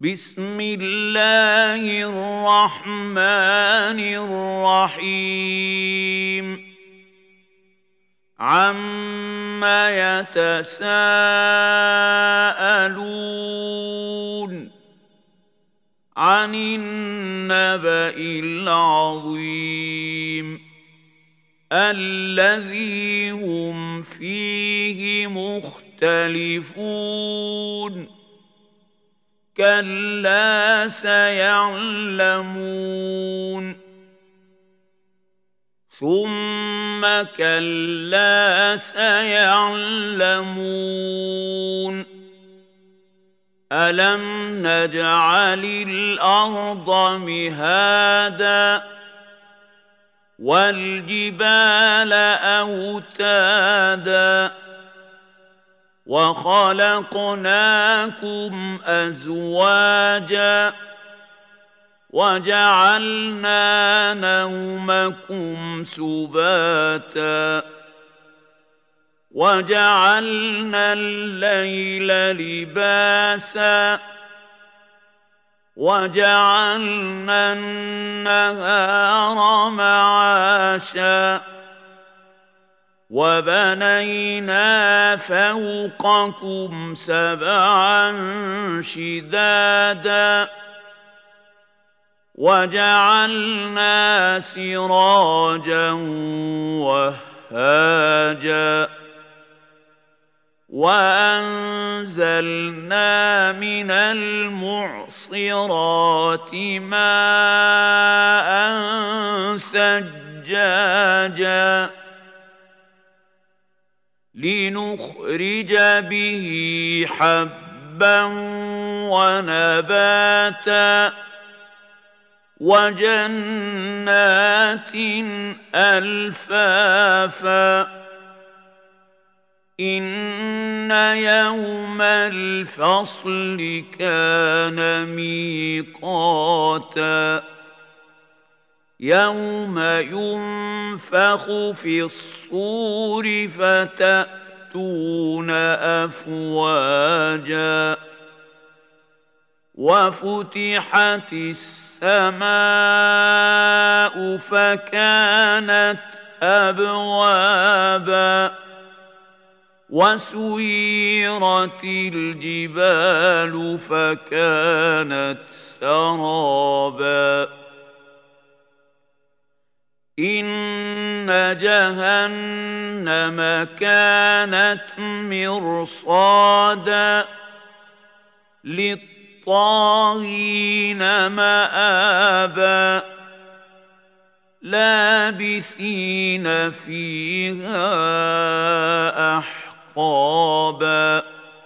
بسم الله الرحمن الرحيم عما يتساءلون عن النبأ العظيم الذي هم فيه مختلفون كلا سيعلمون ثم كلا سيعلمون ألم نجعل الأرض مهادا والجبال أوتادا وخلقناكم أزواجا وجعلنا نومكم سباتا وجعلنا الليل لباسا وجعلنا النهار معاشا وبنينا فوقكم سبعا شدادا وجعلنا سراجا وهاجا وأنزلنا من المعصرات ماء ثجاجا لنخرج به حبا ونباتا وجنات ألفافا إن يوم الفصل كان ميقاتا يوم ينفخ في الصور فتأتون أفواجا وفتحت السماء فكانت أبوابا وسيرت الجبال فكانت سرابا إن جهنم كانت مرصادا للطاغين مآبا لابثين فيها أحقابا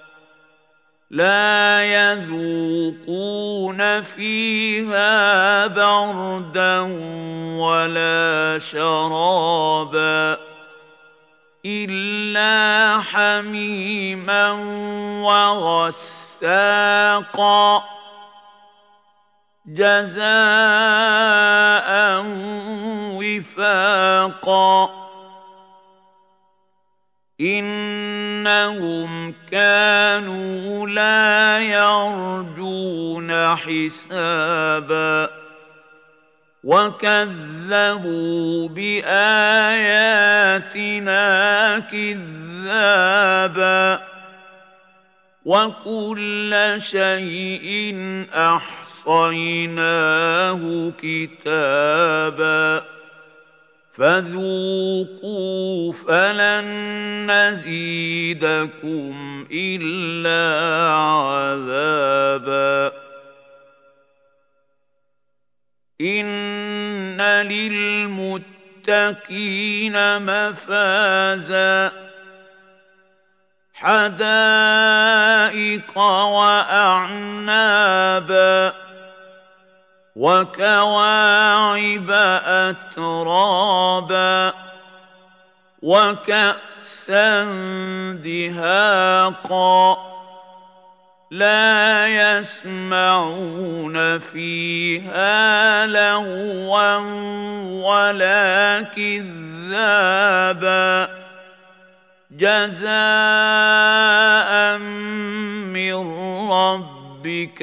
لا يذوقون فيها بردا ولا شرابا إلا حميما وغساقا جزاء وفاقا إنهم كانوا لا يرجون حسابا وكذبوا بآياتنا كذابا وكل شيء أحصيناه كتابا فذوقوا فلن نزيدكم إلا عذابا إن للمتقين مفازا حدائق وأعنابا وكواعب أترابا وكأسا دهاقا لا يسمعون فيها لغوا ولا كذابا جزاء من ربهم ربك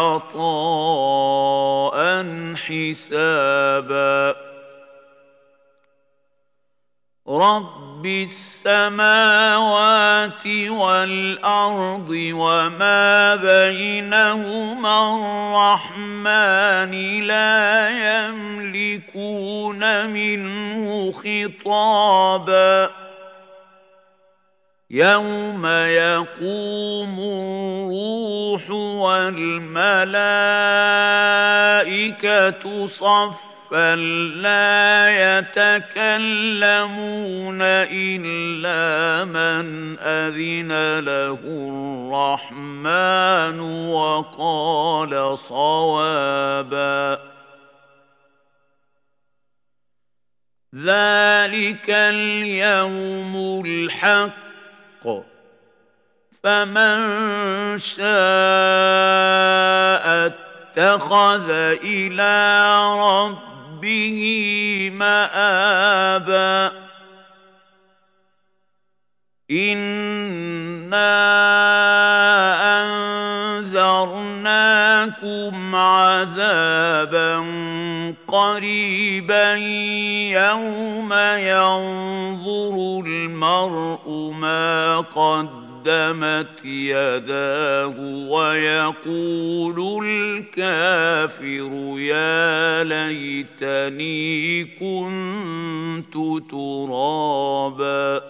عطاء حسابا رب السماوات والأرض وما بينهما الرحمن لا يملكون منه خطابا يوم يقوم الروح والملائكة صفا لا يتكلمون إلا من أذن له الرحمن وقال صوابا ذلك اليوم الحق فمن شاء اتخذ إلى ربه مآبا إنا أنذرناكم عذابا قريبا يوم ينظر المرء ما قدمت يداه ويقول الكافر يا ليتني كنت ترابا